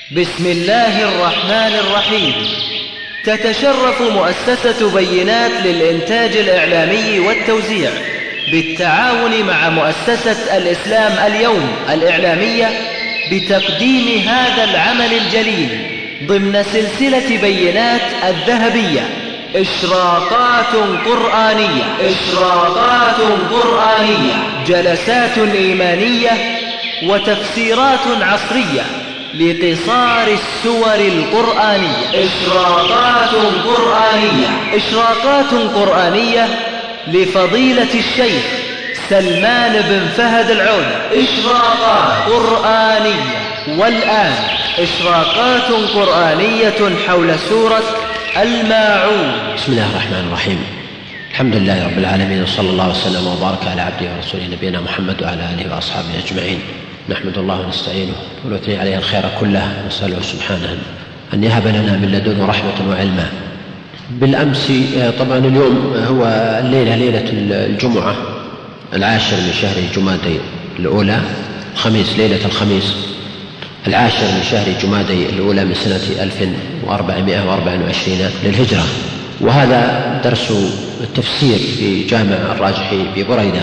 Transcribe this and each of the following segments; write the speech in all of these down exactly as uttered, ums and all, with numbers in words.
بسم الله الرحمن الرحيم. تتشرف مؤسسة بينات للإنتاج الإعلامي والتوزيع بالتعاون مع مؤسسة الإسلام اليوم الإعلامية بتقديم هذا العمل الجليل ضمن سلسلة بينات الذهبية، إشراقات قرآنية إشراقات قرآنية جلسات إيمانية وتفسيرات عصرية لقصار السور القرآنية. إشراقات قرآنية إشراقات قرآنية لفضيلة الشيخ سلمان بن فهد العود. إشراقات قرآنية. والآن إشراقات قرآنية حول سورة الماعون. بسم الله الرحمن الرحيم. الحمد لله رب العالمين، وصلى الله وسلم وبارك على عبده ورسوله نبينا محمد وعلى آله وأصحابه أجمعين. نحمد الله ونستعينه ونثني عليه الخير كله، ونسأله سبحانه أن يهب لنا من لدنه رحمة وعلما. بالأمس طبعا اليوم هو الليلة ليلة الجمعة العاشر من شهر جمادى الأولى، الخميس ليلة الخميس العاشر من شهر جمادى الأولى من سنة ألف وأربعمائة وأربعة وعشرين للهجرة. وهذا درس التفسير في جامع الراجحي ببريدة.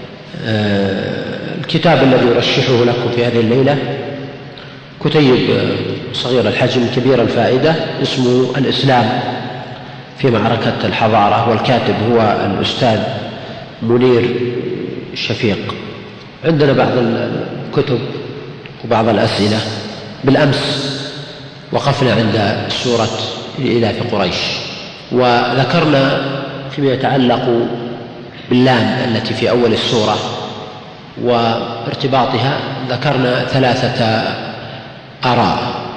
الكتاب الذي أرشحه لكم في هذه الليلة كتيب صغير الحجم كبير الفائدة، اسمه الإسلام في معركة الحضارة، والكاتب هو الأستاذ منير شفيق. عندنا بعض الكتب وبعض الأسئلة. بالأمس وقفنا عند سورة إيلاف قريش، وذكرنا فيما يتعلق باللام التي في أول السورة وارتباطها، ذكرنا ثلاثة آراء.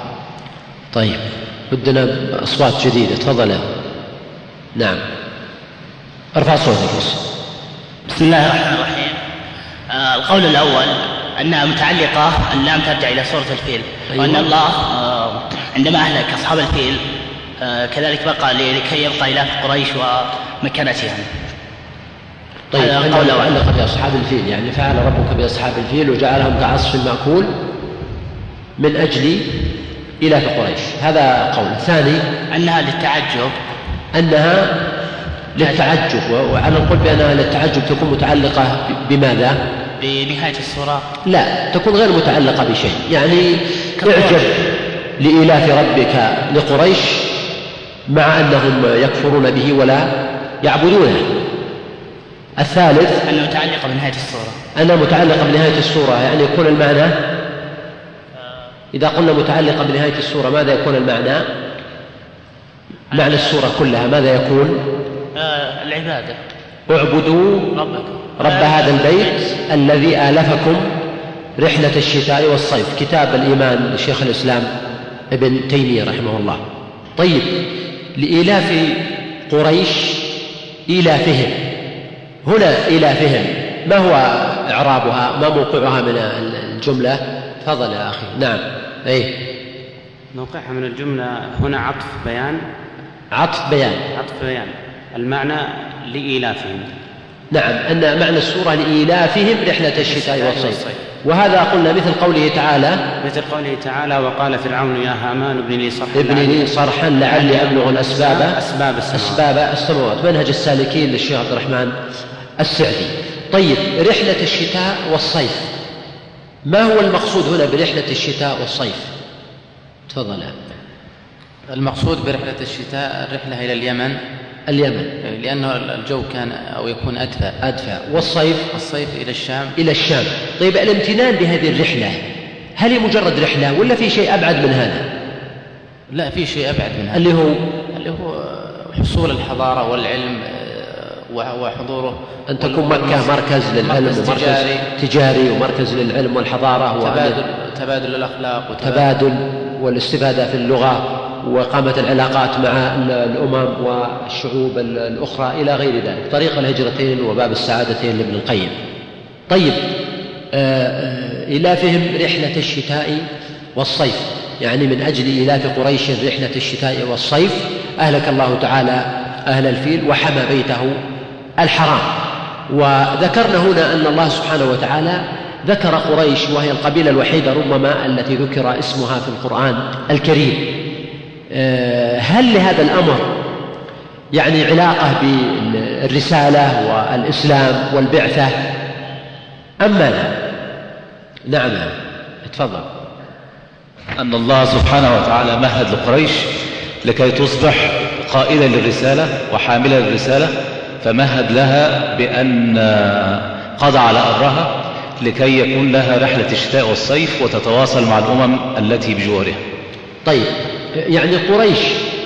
طيب بدنا أصوات جديدة، تفضل. نعم ارفع صوتك بس. بسم الله الرحمن الرحيم. آه القول الأول أنها متعلقة، اللام ترجع إلى سورة الفيل. أيوة. وأن الله آه عندما أهلك أصحاب الفيل آه كذلك بقى لكي يبقى إلاف قريش ومكانتهم. طيب القول الأول بأصحاب الفيل، يعني فعل ربك بأصحاب الفيل وجعلهم كعصف مأكول من أجل إلاف قريش، هذا قول. ثاني أنها للتعجب أنها للتعجب، وعلى القول بأنها للتعجب تكون متعلقة بماذا؟ بنهاية السورة. لا، تكون غير متعلقة بشيء، يعني اعجب لإلاف ربك لقريش مع أنهم يكفرون به ولا يعبدونه. الثالث أنها متعلقة بنهاية السورة أنها متعلقة بنهاية السورة، يعني يكون المعنى إذا قلنا متعلقة بنهاية السورة ماذا يكون المعنى؟ معنى السورة كلها ماذا يكون؟ آه العبادة. اعبدوا ربكم رب هذا البيت الذي آلفكم رحلة الشتاء والصيف، كتاب الإيمان لشيخ الإسلام ابن تيمية رحمه الله. طيب لإلاف قريش إيلافهم، هنا إيلافهم ما هو إعرابها، ما موقعها من الجملة؟ تفضل يا أخي. نعم أي موقعها من الجملة هنا عطف بيان. عطف بيان عطف بيان المعنى لإيلافهم. نعم، أن معنى السورة لإيلافهم رحلة الشتاء والصيف. وهذا قلنا مثل قوله تعالى مثل قوله تعالى وقال فرعون يا هامان ابن لي صرحا ابن لي صرحا لعلي أبلغ الأسباب أسباب السماوات, أسباب السماوات. منهج السالكين للشيخ عبد الرحمن السعدي. طيب رحلة الشتاء والصيف، ما هو المقصود هنا برحلة الشتاء والصيف؟ تفضل. المقصود برحلة الشتاء الرحلة إلى اليمن اليمن لأنه الجو كان أو يكون أدفى أدفى والصيف الصيف إلى الشام إلى الشام. طيب الامتنان بهذه الرحلة هل هي مجرد رحلة ولا في شيء أبعد من هذا؟ لا، في شيء أبعد من هذا اللي هو اللي هو حصول الحضارة والعلم وحضوره، أن تكون مكة مركز للعلم ومركز تجاري, تجاري ومركز للعلم والحضارة، تبادل, تبادل الأخلاق وتبادل والاستفادة في اللغة وإقامة العلاقات مع الأمم والشعوب الأخرى إلى غير ذلك، طريق الهجرتين وباب السعادتين لابن القيم. طيب إلافهم رحلة الشتاء والصيف، يعني من أجل إلاف قريش رحلة الشتاء والصيف أهلك الله تعالى أهل الفيل وحمى بيته الحرام. وذكرنا هنا أن الله سبحانه وتعالى ذكر قريش وهي القبيلة الوحيدة ربما التي ذكر اسمها في القرآن الكريم. هل لهذا الأمر يعني علاقة بالرسالة والإسلام والبعثة أم ماذا؟ نعم اتفضل. أن الله سبحانه وتعالى مهد لقريش لكي تصبح قائدة للرسالة وحاملة للرسالة، فمهد لها بأن قضى على أمرها لكي يكون لها رحلة الشتاء والصيف وتتواصل مع الأمم التي بجوارها. طيب، يعني قريش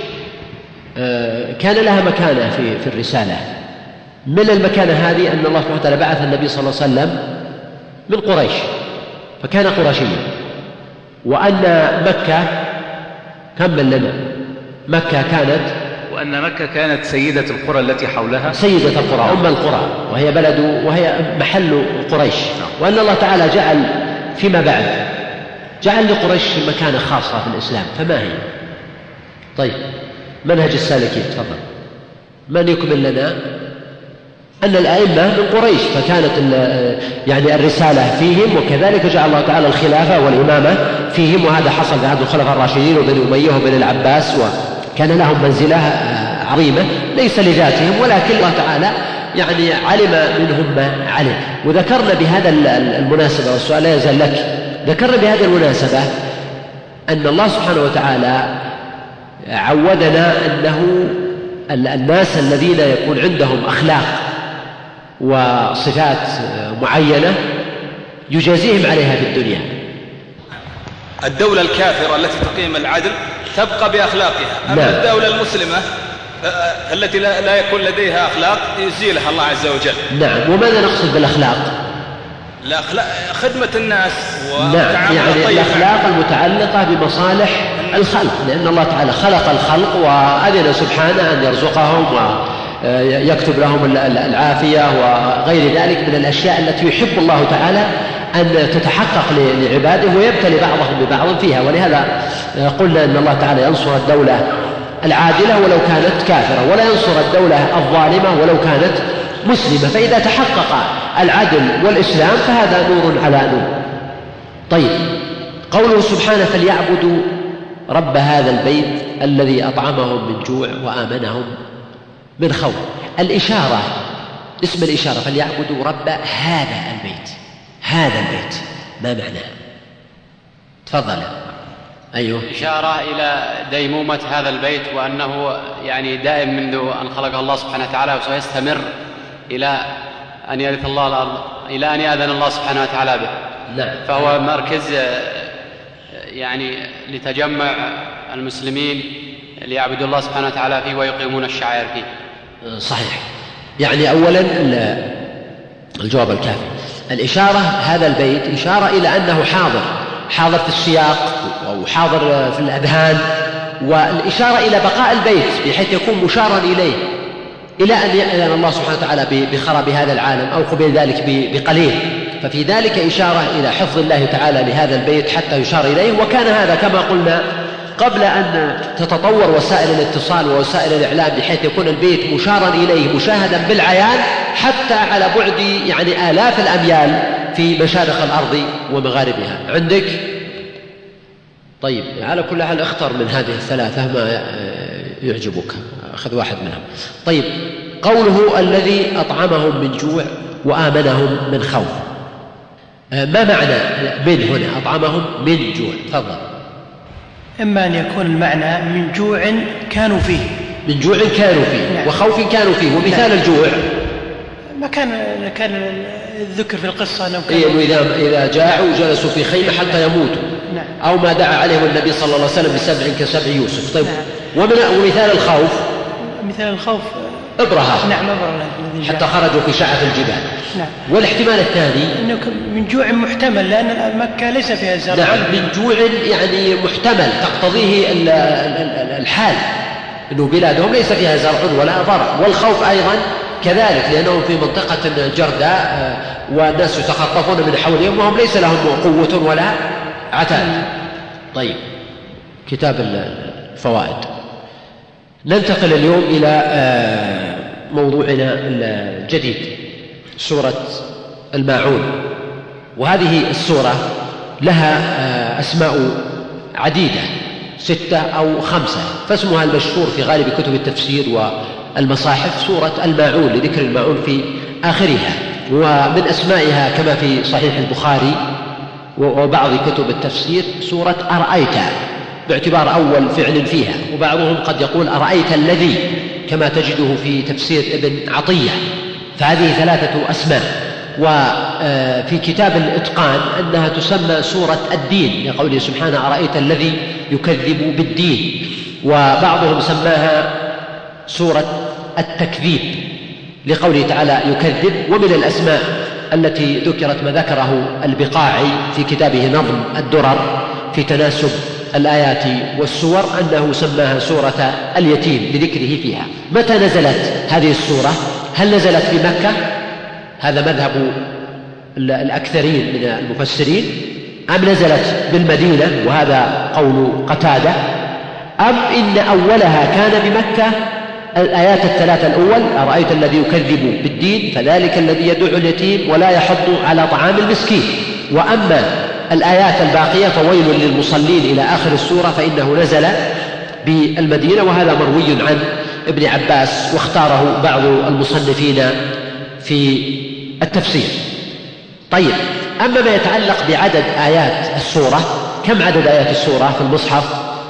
كان لها مكانة في في الرسالة. من المكانة هذه أن الله سبحانه وتعالى بعث النبي صلى الله عليه وسلم من قريش فكان قرشيا، وأن مكة كمل لنا مكة كانت وأن مكة كانت سيدة القرى التي حولها، سيدة القرى أم القرى، وهي بلد وهي محل قريش. وأن الله تعالى جعل فيما بعد جعل لقريش مكانة خاصة في الإسلام، فما هي؟ طيب، منهج السالكين تفضل. من يكمل لنا؟ أن الأئمة من قريش فكانت يعني الرسالة فيهم، وكذلك جعل الله تعالى الخلافة والإمامة فيهم، وهذا حصل في عهد الخلفاء الراشدين وبني أمية وبني العباس، وكان لهم منزلة عظيمة ليس لذاتهم، ولكن الله تعالى يعني علم منهم ما علم. وذكرنا بهذا المناسبة، والسؤال لا يزال لك، ذكرنا بهذه المناسبة أن الله سبحانه وتعالى عودنا أنه الناس الذين يكون عندهم أخلاق وصفات معينة يجازيهم عليها في الدنيا. الدولة الكافرة التي تقيم العدل تبقى بأخلاقها، أما نعم. الدولة المسلمة التي لا يكون لديها أخلاق يزيلها الله عز وجل. نعم. وماذا نقصد بالأخلاق؟ الأخلاق خدمة الناس نعم، يعني الأخلاق المتعلقة بمصالح الخلق، لأن الله تعالى خلق الخلق وأذن سبحانه أن يرزقهم ويكتب لهم العافية وغير ذلك من الأشياء التي يحب الله تعالى أن تتحقق لعباده ويبتلي بعضهم ببعض فيها. ولهذا قلنا أن الله تعالى ينصر الدولة العادلة ولو كانت كافرة، ولا ينصر الدولة الظالمة ولو كانت مسلمة. فإذا تحقق العدل والإسلام فهذا نور على نور. طيب، قوله سبحانه فليعبدوا رب هذا البيت الذي أطعمهم من جوع وآمنهم من خوف. الإشارة، اسم الإشارة فليعبدوا رب هذا البيت، هذا البيت ما معناه؟ تفضل. أيوه. إشارة إلى ديمومة هذا البيت، وأنه يعني دائم منذ أن خلقه الله سبحانه وتعالى، وسيستمر إلى أن يرث الله الأرض، إلى أن يأذن الله سبحانه وتعالى به. نعم. فهو مركز يعني لتجمع المسلمين ليعبدوا الله سبحانه وتعالى فيه ويقيمون الشعائر فيه. صحيح. يعني أولا الجواب الكافي. الإشارة هذا البيت إشارة إلى أنه حاضر حاضر في السياق أو حاضر في الأذهان، والإشارة إلى بقاء البيت بحيث يكون مشارا إليه إلى أن يأذن الله سبحانه وتعالى بخراب هذا العالم أو قبل ذلك بقليل. ففي ذلك إشارة إلى حفظ الله تعالى لهذا البيت حتى يشار إليه. وكان هذا كما قلنا قبل أن تتطور وسائل الاتصال ووسائل الإعلام بحيث يكون البيت مشارا إليه مشاهدا بالعيان حتى على بعد يعني آلاف الأميال في مشارق الأرض ومغاربها. عندك؟ طيب، على كل حال اختر من هذه الثلاثة ما يعجبك، أخذ واحد منهم. طيب، قوله الذي أطعمهم من جوع وآمنهم من خوف، ما معنى من هنا؟ أطعمهم من جوع. تفضل. إما أن يكون المعنى من جوع كانوا فيه، من جوع كانوا فيه، نعم. وخوف كانوا فيه. ومثال نعم. الجوع ما كان كان الذكر في القصة أنهم إيه إذا إذا جاعوا جلسوا في خيمة حتى يموتوا، نعم. أو ما دعا عليهم النبي صلى الله عليه وسلم بسبع كسبع يوسف. طيب، نعم. ومن ومثال الخوف، مثال الخوف إبرهة، نعم، إبرهة حتى خرجوا في شعف الجبال، نعم. والاحتمال الثاني إنه من جوع محتمل لأن مكة ليس فيها زرع، نعم، من جوع يعني محتمل تقتضيه الحال إنه بلادهم ليس فيها زرع ولا ضرع. والخوف أيضا كذلك لأنهم في منطقة جرداء والناس يتخطفون من حولهم وهم ليس لهم قوة ولا عتاد. طيب، كتاب الفوائد. ننتقل اليوم إلى موضوعنا الجديد، سورة الماعون. وهذه السورة لها أسماء عديدة ستة أو خمسة، فاسمها المشهور في غالب كتب التفسير والمصاحف سورة الماعون لذكر الماعون في آخرها. ومن أسمائها كما في صحيح البخاري وبعض كتب التفسير سورة أرأيت باعتبار أول فعل فيها، وبعضهم قد يقول أرأيت الذي كما تجده في تفسير ابن عطية. فهذه ثلاثة أسماء. وفي كتاب الإتقان أنها تسمى سورة الدين لقوله سبحانه أرأيت الذي يكذب بالدين، وبعضهم سماها سورة التكذيب لقوله تعالى يكذب. ومن الأسماء التي ذكرت ما ذكره البقاعي في كتابه نظم الدرر في تناسب الآيات والسور أنه سماها سورة اليتيم لذكره فيها. متى نزلت هذه السورة؟ هل نزلت في مكة؟ هذا مذهب الأكثرين من المفسرين. أم نزلت بالمدينة؟ وهذا قول قتادة. أم إن أولها كان بمكة؟ الآيات الثلاثة الأول أرأيت الذي يكذب بالدين فذلك الذي يدعو اليتيم ولا يحض على طعام المسكين. وأما الآيات الباقية فويل للمصلين إلى آخر السورة فإنه نزل بالمدينة، وهذا مروي عن ابن عباس واختاره بعض المصنفين في التفسير. طيب، أما ما يتعلق بعدد آيات السورة، كم عدد آيات السورة في المصحف؟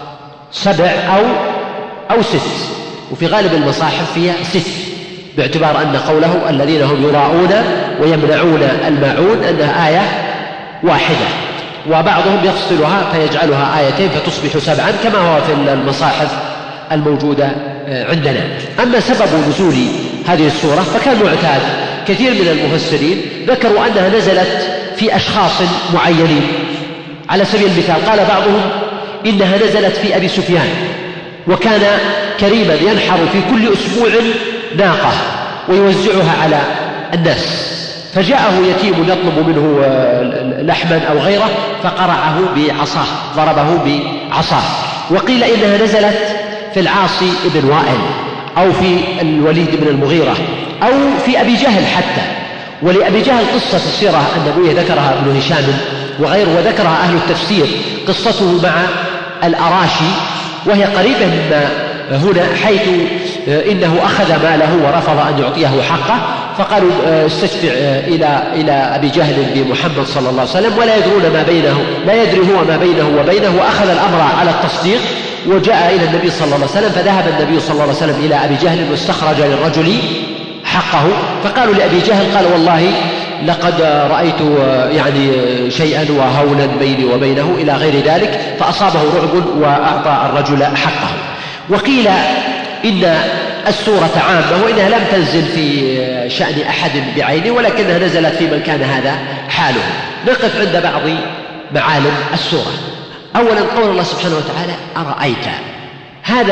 سبع أو أو ست، وفي غالب المصاحف فيها ست، باعتبار أن قوله الذين هم يراءون ويمنعون الماعون أنها آية واحدة، وبعضهم يفصلها فيجعلها آيتين فتصبح سبعا كما هو في المصاحف الموجودة عندنا. أما سبب نزول هذه السورة فكان معتاد، كثير من المفسرين ذكروا أنها نزلت في أشخاص معينين. على سبيل المثال قال بعضهم إنها نزلت في أبي سفيان، وكان كريما ينحر في كل أسبوع ناقة ويوزعها على الناس، فجاءه يتيم يطلب منه لحما أو غيره فقرعه بعصاه، ضربه بعصاه. وقيل إنها نزلت في العاص بن وائل أو في الوليد بن المغيرة أو في أبي جهل حتى. ولأبي جهل قصة السيرة النبوية ذكرها ابن هشام وغيره وذكرها أهل التفسير، قصته مع الأراشي وهي قريبة مما هنا، حيث إنه أخذ ماله ورفض أن يعطيه حقه، فقالوا استشفع إلى إلى أبي جهل بمحمد صلى الله عليه وسلم ولا يدرون ما بينه، لا يدري هو ما بينه وبينه، وأخذ الأمر على التصديق وجاء إلى النبي صلى الله عليه وسلم. فذهب النبي صلى الله عليه وسلم إلى أبي جهل واستخرج للرجل حقه، فقالوا لأبي جهل قال والله لقد رأيت يعني شيئا وهونا بيني وبينه إلى غير ذلك، فأصابه رعب وأعطى الرجل حقه. وقيل إن السورة عامة وإنها لم تنزل في شأن أحد بعينه، ولكنها نزلت في من كان هذا حاله. نقف عند بعض معالم السورة. أولا قول الله سبحانه وتعالى أرأيت، هذا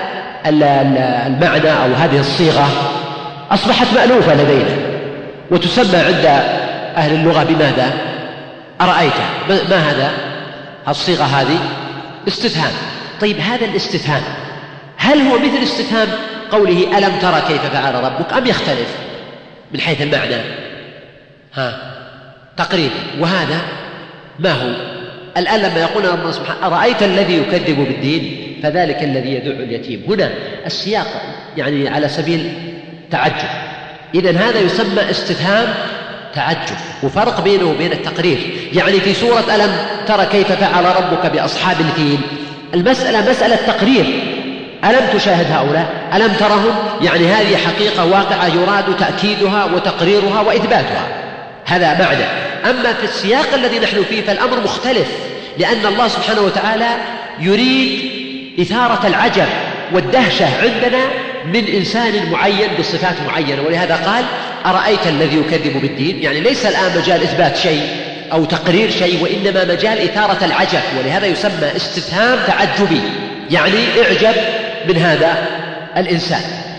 المعنى أو هذه الصيغة أصبحت مألوفة لدينا وتسمى عند أهل اللغة بماذا؟ أرأيت. ما هذا؟ الصيغة هذه استفهام. طيب هذا الاستفهام هل هو مثل استفهام قوله ألم ترى كيف فعل ربك أم يختلف من حيث المعنى؟ ها تقريبا. وهذا ما هو؟ الآن لما يقول الله سبحانه أرأيت الذي يكذب بالدين فذلك الذي يدعو اليتيم، هنا السياق يعني على سبيل تعجب، إذن هذا يسمى استفهام تعجب، وفرق بينه وبين التقرير. يعني في سورة ألم ترى كيف فعل ربك بأصحاب الفيل المسألة مسألة تقرير، ألم تشاهد هؤلاء؟ ألم ترهم؟ يعني هذه حقيقة واقعة يراد تأكيدها وتقريرها وإثباتها، هذا معنى. أما في السياق الذي نحن فيه فالأمر مختلف، لأن الله سبحانه وتعالى يريد إثارة العجب والدهشة عندنا من إنسان معين بصفات معينة، ولهذا قال أرأيت الذي يكذب بالدين. يعني ليس الآن مجال إثبات شيء أو تقرير شيء، وإنما مجال إثارة العجب، ولهذا يسمى استفهام تعجبي، يعني اعجب من هذا الإنسان.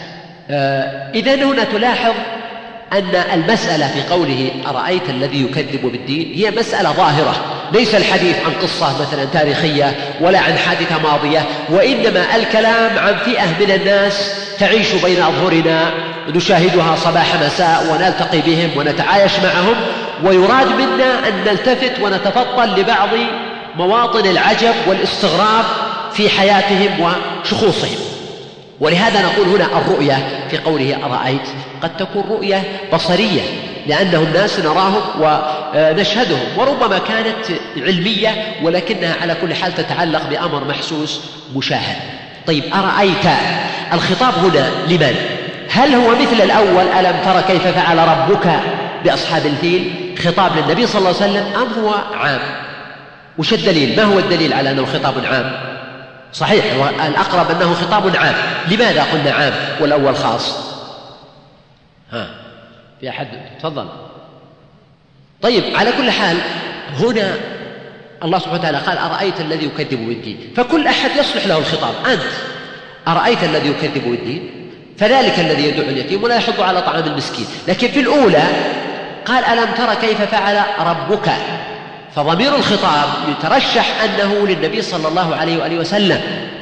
آه إذن هنا تلاحظ أن المسألة في قوله أرأيت الذي يكذب بالدين هي مسألة ظاهرة، ليس الحديث عن قصة مثلا تاريخية ولا عن حادثة ماضية، وإنما الكلام عن فئة من الناس تعيش بين أظهرنا، نشاهدها صباح مساء ونلتقي بهم ونتعايش معهم، ويراد منا أن نلتفت ونتفطن لبعض مواطن العجب والاستغراب في حياتهم وشخوصهم. ولهذا نقول هنا الرؤية في قوله أرأيت قد تكون رؤية بصرية لأنهم ناس نراهم ونشهدهم، وربما كانت علمية ولكنها على كل حال تتعلق بأمر محسوس مشاهد. طيب أرأيت الخطاب هنا لمن؟ هل هو مثل الأول ألم تر كيف فعل ربك بأصحاب الفيل خطاب للنبي صلى الله عليه وسلم أم هو عام؟ وش الدليل؟ ما هو الدليل على أنه خطاب عام؟ صحيح الأقرب أنه خطاب عام. لماذا قلنا عام والأول خاص؟ ها في أحد؟ تفضل. طيب على كل حال هنا الله سبحانه وتعالى قال أرأيت الذي يكذب بالدين، فكل أحد يصلح له الخطاب. أنت أرأيت الذي يكذب بالدين فذلك الذي يدعو اليتيم ولا يحض على طعام المسكين. لكن في الأولى قال ألم تر كيف فعل ربك، فضمير الخطاب يترشح أنه للنبي صلى الله عليه وآله وسلم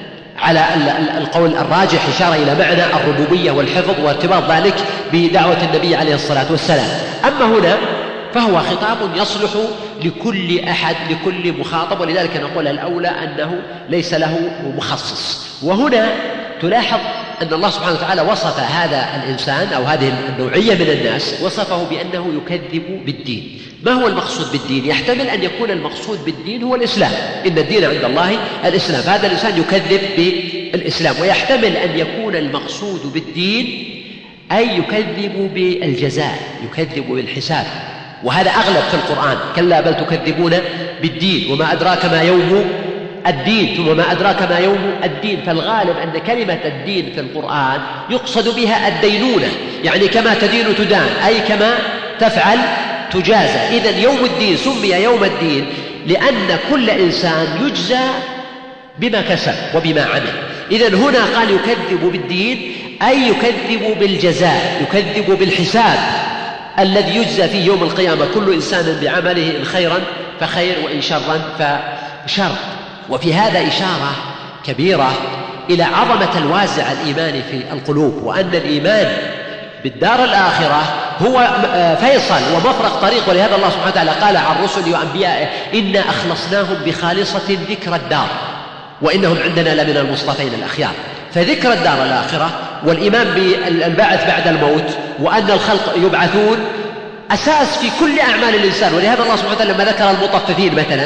على القول الراجح، إشارة إلى معنى الربوبية والحفظ وارتباط ذلك بدعوة النبي عليه الصلاة والسلام. أما هنا فهو خطاب يصلح لكل أحد لكل مخاطب، ولذلك نقول الأولى أنه ليس له مخصص. وهنا تلاحظ أن الله سبحانه وتعالى وصف هذا الإنسان أو هذه النوعية من الناس وصفه بأنه يكذب بالدين. ما هو المقصود بالدين؟ يحتمل أن يكون المقصود بالدين هو الإسلام، إن الدين عند الله الإسلام، فهذا الإنسان يكذب بالإسلام. ويحتمل أن يكون المقصود بالدين أي يكذب بالجزاء، يكذب بالحساب، وهذا أغلب في القرآن. كلا بل تكذبون بالدين وما أدراك ما يوم الدين ثم ما أدراك ما يوم الدين. فالغالب أن كلمة الدين في القرآن يقصد بها الدينونة، يعني كما تدين تدان، أي كما تفعل تجازى. إذن يوم الدين سمي يوم الدين لأن كل إنسان يجزى بما كسب وبما عمل. إذن هنا قال يكذب بالدين أي يكذب بالجزاء، يكذب بالحساب الذي يجزى فيه يوم القيامة كل إنسان بعمله، إن خيرا فخير وإن شرا فشر. وفي هذا إشارة كبيرة إلى عظمة الوازع الإيماني في القلوب، وأن الإيمان بالدار الآخرة هو فيصل ومفرق طريق. ولهذا الله سبحانه وتعالى قال عن رسله وأنبيائه إنا أخلصناهم بخالصة ذكر الدار وإنهم عندنا لمن المصطفين الأخيار. فذكر الدار الآخرة والإيمان بالبعث بعد الموت وأن الخلق يبعثون أساس في كل أعمال الإنسان. ولهذا الله سبحانه وتعالى لما ذكر المطففين مثلا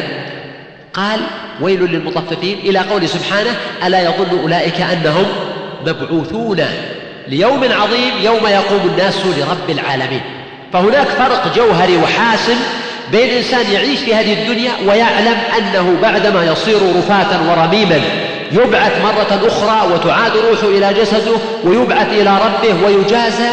قال ويل للمطففين إلى قول سبحانه ألا يظن أولئك أنهم مبعوثون ليوم عظيم يوم يقوم الناس لرب العالمين. فهناك فرق جوهري وحاسم بين إنسان يعيش في هذه الدنيا ويعلم أنه بعدما يصير رفاتا ورميما يبعث مرة أخرى وتعاد روحه إلى جسده ويبعث إلى ربه ويجازى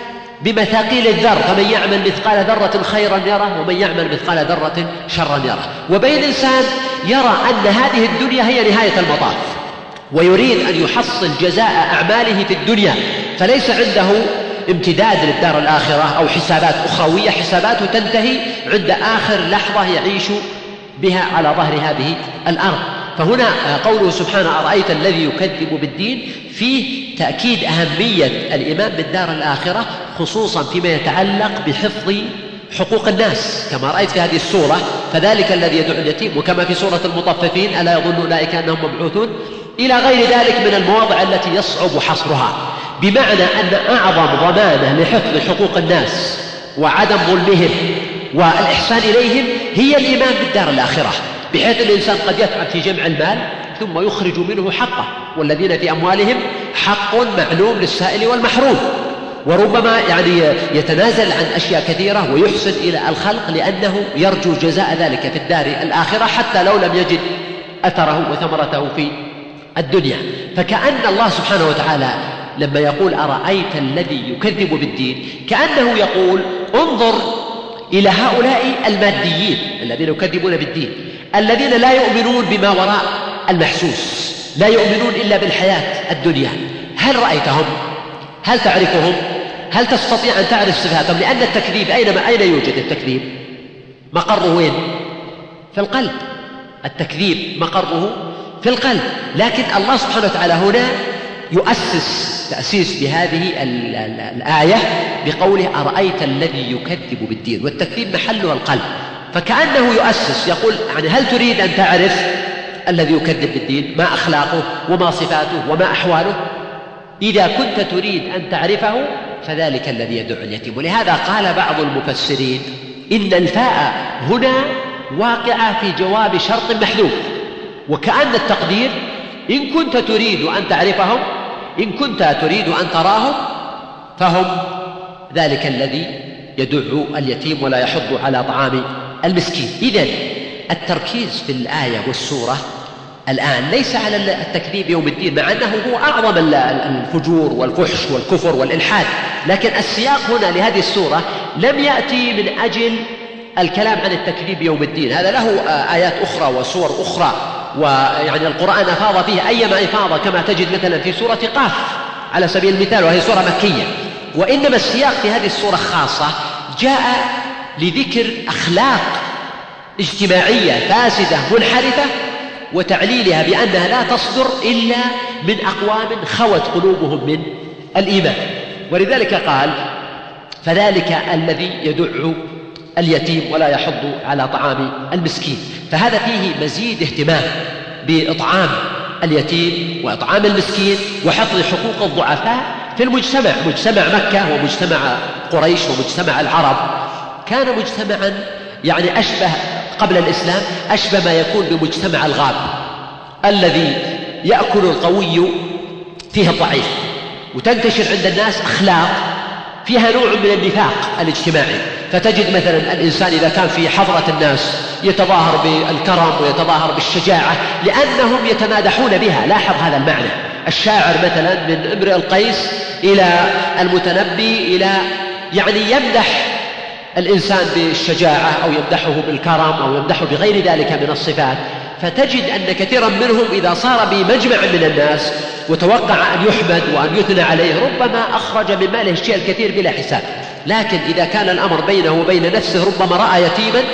بمثاقيل الذر، فمن يعمل مثقال ذرة خيرا يره ومن يعمل مثقال ذرة شرا يره. وبين إنسان يرى أن هذه الدنيا هي نهاية المطاف ويريد أن يحصل جزاء أعماله في الدنيا، فليس عنده امتداد للدار الآخرة أو حسابات أخروية، حساباته تنتهي عند آخر لحظة يعيش بها على ظهر هذه الأرض. فهنا قوله سبحانه أرأيت الذي يكذب بالدين فيه تأكيد أهمية الإيمان بالدار الآخرة، خصوصا فيما يتعلق بحفظ حقوق الناس كما رأيت في هذه السورة فذلك الذي يدعو اليتيم، وكما في سورة المطففين ألا يظن أولئك أنهم مبعوثون، إلى غير ذلك من المواضع التي يصعب حصرها. بمعنى أن أعظم ضمانة لحفظ حقوق الناس وعدم ظلمهم والإحسان إليهم هي الإيمان بالدار الآخرة، بحيث الإنسان قد يتعب في جمع المال ثم يخرج منه حقه، والذين في أموالهم حق معلوم للسائل والمحروم، وربما يعني يتنازل عن أشياء كثيرة ويحسن إلى الخلق لأنه يرجو جزاء ذلك في الدار الآخرة حتى لو لم يجد أثره وثمرته في الدنيا. فكأن الله سبحانه وتعالى لما يقول أرأيت الذي يكذب بالدين كأنه يقول انظر إلى هؤلاء الماديين الذين يكذبون بالدين، الذين لا يؤمنون بما وراء المحسوس، لا يؤمنون إلا بالحياة الدنيا. هل رأيتهم؟ هل تعرفهم؟ هل تستطيع أن تعرف صفاتهم؟ لأن التكذيب أينما أين يوجد التكذيب؟ مقره وين؟ في القلب. التكذيب مقره في القلب، لكن الله سبحانه وتعالى هنا يؤسس تأسيس بهذه الآية بقوله أرأيت الذي يكذب بالدين، والتكذيب محله القلب، فكأنه يؤسس يقول يعني هل تريد أن تعرف الذي يكذب بالدين ما أخلاقه وما صفاته وما أحواله؟ إذا كنت تريد أن تعرفه فذلك الذي يدعو اليتيم. ولهذا قال بعض المفسرين إن الفاء هنا واقعة في جواب شرط محذوف، وكأن التقدير إن كنت تريد أن تعرفهم، إن كنت تريد أن تراهم فهم ذلك الذي يدعو اليتيم ولا يحض على طعام المسكين. إذن التركيز في الآية والسورة الآن ليس على التكذيب يوم الدين، مع أنه هو أعظم الفجور والفحش والكفر والإلحاد، لكن السياق هنا لهذه السورة لم يأتي من أجل الكلام عن التكذيب يوم الدين، هذا له آيات أخرى وسور أخرى، ويعني القرآن أفاض فيه أيما إفاضة كما تجد مثلا في سورة قاف على سبيل المثال، وهي سورة مكية. وإنما السياق في هذه السورة خاصة جاء لذكر أخلاق اجتماعية فاسدة منحرفة وتعليلها بأنها لا تصدر إلا من أقوام خوت قلوبهم من الإيمان. ولذلك قال فذلك الذي يدع اليتيم ولا يحض على طعام المسكين. فهذا فيه مزيد اهتمام بإطعام اليتيم وإطعام المسكين وحفظ حقوق الضعفاء في المجتمع. مجتمع مكة ومجتمع قريش ومجتمع العرب كان مجتمعا يعني أشبه قبل الإسلام أشبه ما يكون بمجتمع الغاب الذي يأكل القوي فيه الضعيف، وتنتشر عند الناس أخلاق فيها نوع من النفاق الاجتماعي. فتجد مثلا الإنسان إذا كان في حضرة الناس يتظاهر بالكرم ويتظاهر بالشجاعة لأنهم يتمادحون بها. لاحظ هذا المعنى. الشاعر مثلا من امرئ القيس إلى المتنبي إلى يعني يمدح الإنسان بالشجاعة أو يمدحه بالكرم أو يمدحه بغير ذلك من الصفات. فتجد أن كثيرا منهم إذا صار بمجمع من الناس وتوقع أن يحمد وأن يثنى عليه ربما أخرج من ماله الشيء الكثير بلا حساب، لكن إذا كان الأمر بينه وبين نفسه ربما رأى يتيما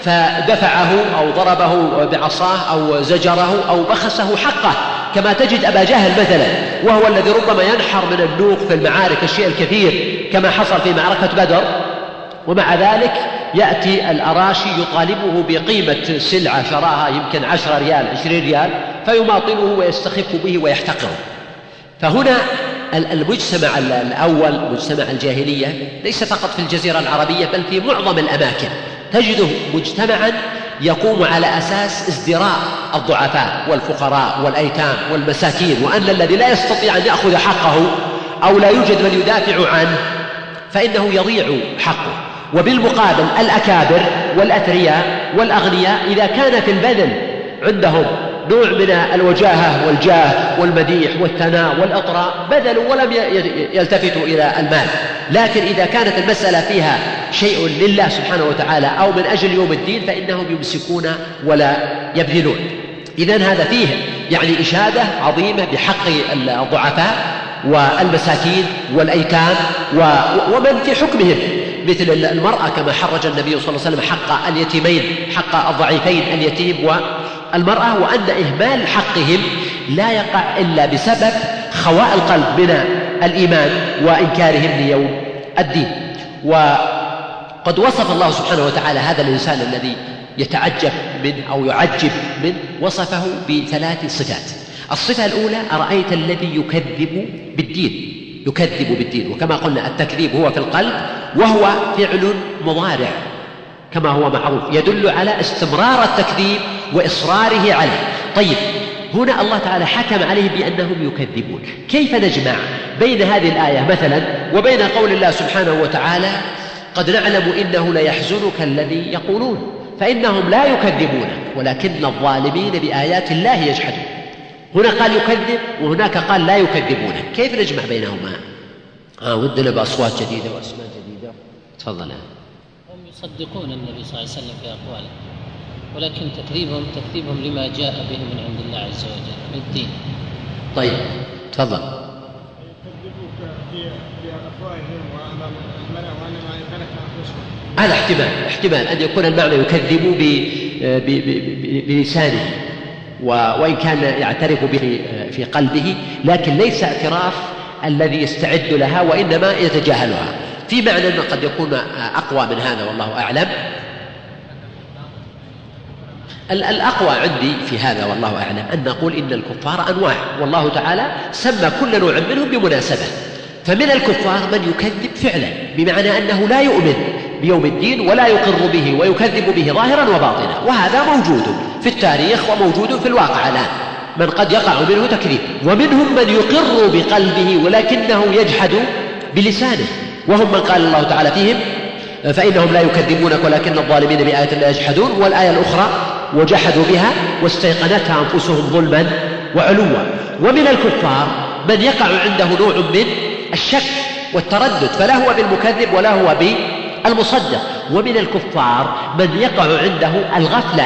فدفعه أو ضربه بعصاه أو زجره أو بخسه حقه، كما تجد أبا جهل مثلا وهو الذي ربما ينحر من النوق في المعارك الشيء الكثير كما حصل في معركة بدر، ومع ذلك يأتي الأراشي يطالبه بقيمة سلعة شراها يمكن عشرة ريال عشرين ريال فيماطله ويستخف به ويحتقره. فهنا المجتمع الأول مجتمع الجاهلية ليس فقط في الجزيرة العربية بل في معظم الأماكن تجده مجتمعا يقوم على أساس ازدراء الضعفاء والفقراء والأيتام والمساكين، وأن الذي لا يستطيع أن يأخذ حقه أو لا يوجد من يدافع عنه فإنه يضيع حقه. وبالمقابل الأكابر والأثرياء والأغنياء إذا كان في البذل عندهم نوع من الوجاهة والجاه والمديح والثناء والإطراء بذلوا ولم يلتفتوا إلى المال. لكن إذا كانت المسألة فيها شيء لله سبحانه وتعالى أو من أجل يوم الدين فإنهم يمسكون ولا يبذلون. إذن هذا فيه يعني إشادة عظيمة بحق الضعفاء والمساكين والأيتام ومن في حكمهم، مثل المرأة كما حرج النبي صلى الله عليه وسلم حق اليتيمين حق الضعيفين اليتيم والمرأة، وأن إهمال حقهم لا يقع إلا بسبب خواء القلب من الإيمان وإنكارهم ليوم الدين. وقد وصف الله سبحانه وتعالى هذا الإنسان الذي يتعجب منه أو يعجب منه، وصفه بثلاث صفات. الصفة الأولى أرأيت الذي يكذب بالدين، يكذب بالدين، وكما قلنا التكذيب هو في القلب وهو فعل مضارع كما هو معروف يدل على استمرار التكذيب وإصراره عليه. طيب هنا الله تعالى حكم عليه بأنهم يكذبون، كيف نجمع بين هذه الآية مثلا وبين قول الله سبحانه وتعالى قد نعلم إنه ليحزنك الذي يقولون فإنهم لا يكذبونك ولكن الظالمين بآيات الله يجحدون. هنا قال يكذب وهناك قال لا يكذبونك، كيف نجمع بينهما؟ آه ودنا بأصوات جديدة وأسماء جديدة. تفضل. هم يصدقون النبي صلى الله عليه وسلم في أقواله، ولكن تكذيبهم تكذيبهم لما جاء به من عند الله عز وجل من الدين. طيب تفضل. يكذبوك في أفواههم وأمام الملأ وأنما يمكنك أنفسهم. هذا احتمال احتمال أن يكون المعنى يكذب بلسانه وإن كان يعترف به في قلبه، لكن ليس اعتراف الذي يستعد لها، وإنما يتجاهلها، في معنى أنه قد يكون أقوى من هذا والله أعلم. الأقوى عندي في هذا والله أعلم أن نقول إن الكفار أنواع، والله تعالى سمى كل نوع منهم بمناسبة. فمن الكفار من يكذب فعلا، بمعنى أنه لا يؤمن بيوم الدين ولا يقر به ويكذب به ظاهرا وباطنا، وهذا موجود في التاريخ وموجود في الواقع الآن، من قد يقع منه تكذيب. ومنهم من يقر بقلبه ولكنه يجحد بلسانه، وهم من قال الله تعالى فيهم فإنهم لا يكذبونك ولكن الظالمين بآيات الله يجحدون. والآية الأخرى وجحدوا بها واستيقنتها أنفسهم ظلما وعلوا. ومن الكفار من يقع عنده نوع من الشك والتردد، فلا هو بالمكذب ولا هو بالمصدق. ومن الكفار من يقع عنده الغفلة،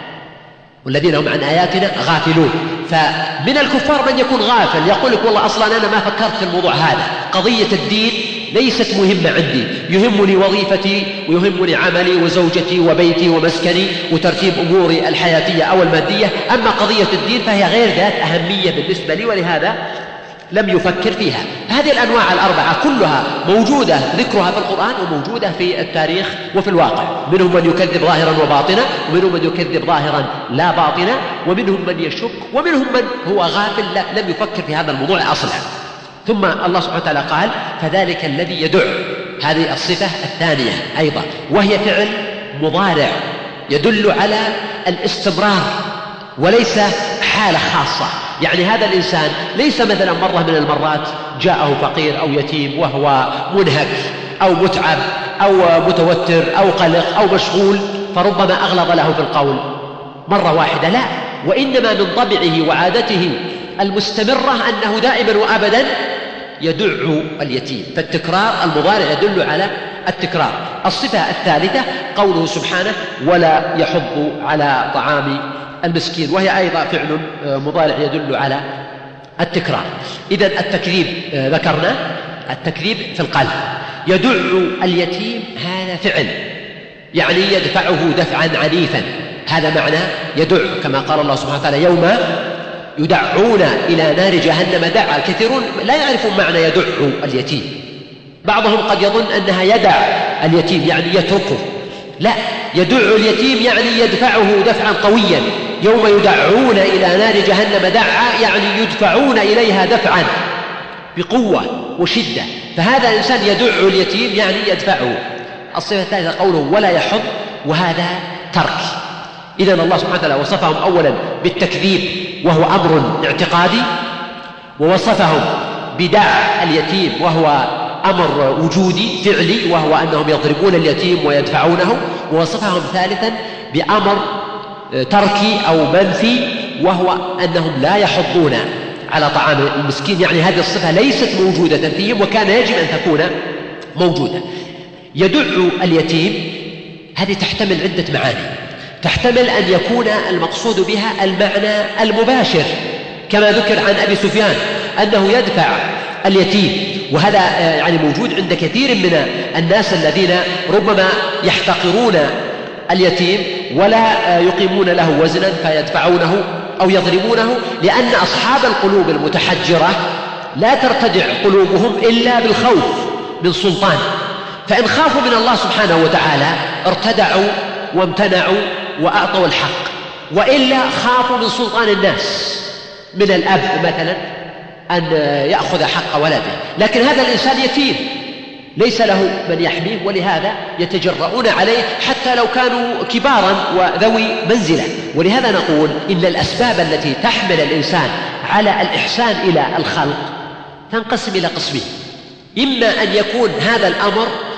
والذين هم عن آياتنا غافلون. فمن الكفار من يكون غافل، يقول لك والله أصلا أنا ما فكرت في الموضوع هذا، قضية الدين ليست مهمة عندي، يهمني وظيفتي ويهمني عملي وزوجتي وبيتي ومسكني وترتيب أموري الحياتية أو المادية، أما قضية الدين فهي غير ذات أهمية بالنسبة لي، ولهذا لم يفكر فيها. هذه الأنواع الأربعة كلها موجودة ذكرها في القرآن وموجودة في التاريخ وفي الواقع. منهم من يكذب ظاهرا وباطنا، ومنهم من يكذب ظاهرا لا باطنا، ومنهم من يشك، ومنهم من هو غافل لم يفكر في هذا الموضوع أصلا. ثم الله سبحانه وتعالى قال فذلك الذي يدع، هذه الصفة الثانية أيضا، وهي فعل مضارع يدل على الاستمرار وليس حالة خاصة. يعني هذا الإنسان ليس مثلا مرة من المرات جاءه فقير أو يتيم وهو منهك أو متعب أو متوتر أو قلق أو مشغول فربما أغلظ له في القول مرة واحدة، لا، وإنما من طبعه وعادته المستمرة أنه دائما وأبدا يدع اليتيم، فالتكرار المضارع يدل على التكرار. الصفة الثالثة قوله سبحانه ولا يحض على طعام المسكين، وهي أيضا فعل مضارع يدل على التكرار. إذن التكذيب ذكرنا، التكذيب في القلب، يدع اليتيم هذا فعل يعني يدفعه دفعا عنيفا، هذا معنى يدع، كما قال الله سبحانه وتعالى يوم يدعون إلى نار جهنم دعا. الكثيرون لا يعرفون معنى يدع اليتيم، بعضهم قد يظن أنها يدع اليتيم يعني يتركه، لا، يدع اليتيم يعني يدفعه دفعا قويا. يوم يدعون إلى نار جهنم دعا يعني يدفعون إليها دفعا بقوة وشدة، فهذا الإنسان يدع اليتيم يعني يدفعه. الصفة الثالثة قوله ولا يحض، وهذا ترك. إذن الله سبحانه وتعالى وصفهم أولا بالتكذيب وهو أمر اعتقادي، ووصفهم بدع اليتيم وهو أمر وجودي فعلي وهو أنهم يضربون اليتيم ويدفعونه، ووصفهم ثالثا بأمر تركي أو منفي وهو أنهم لا يحضون على طعام المسكين، يعني هذه الصفة ليست موجودة فيهم وكان يجب أن تكون موجودة. يدع اليتيم هذه تحتمل عدة معاني، تحتمل أن يكون المقصود بها المعنى المباشر كما ذكر عن أبي سفيان أنه يدفع اليتيم، وهذا يعني موجود عند كثير من الناس الذين ربما يحتقرون اليتيم ولا يقيمون له وزنا فيدفعونه أو يضربونه، لأن أصحاب القلوب المتحجرة لا ترتدع قلوبهم إلا بالخوف من سلطان، فإن خافوا من الله سبحانه وتعالى ارتدعوا وامتنعوا وأعطوا الحق، وإلا خافوا من سلطان الناس، من الأب مثلا أن يأخذ حق ولده، لكن هذا الإنسان يتيم ليس له من يحميه، ولهذا يتجرؤون عليه حتى لو كانوا كبارا وذوي منزلة. ولهذا نقول إن الأسباب التي تحمل الإنسان على الإحسان إلى الخلق تنقسم إلى قسمين، إما أن يكون هذا الأمر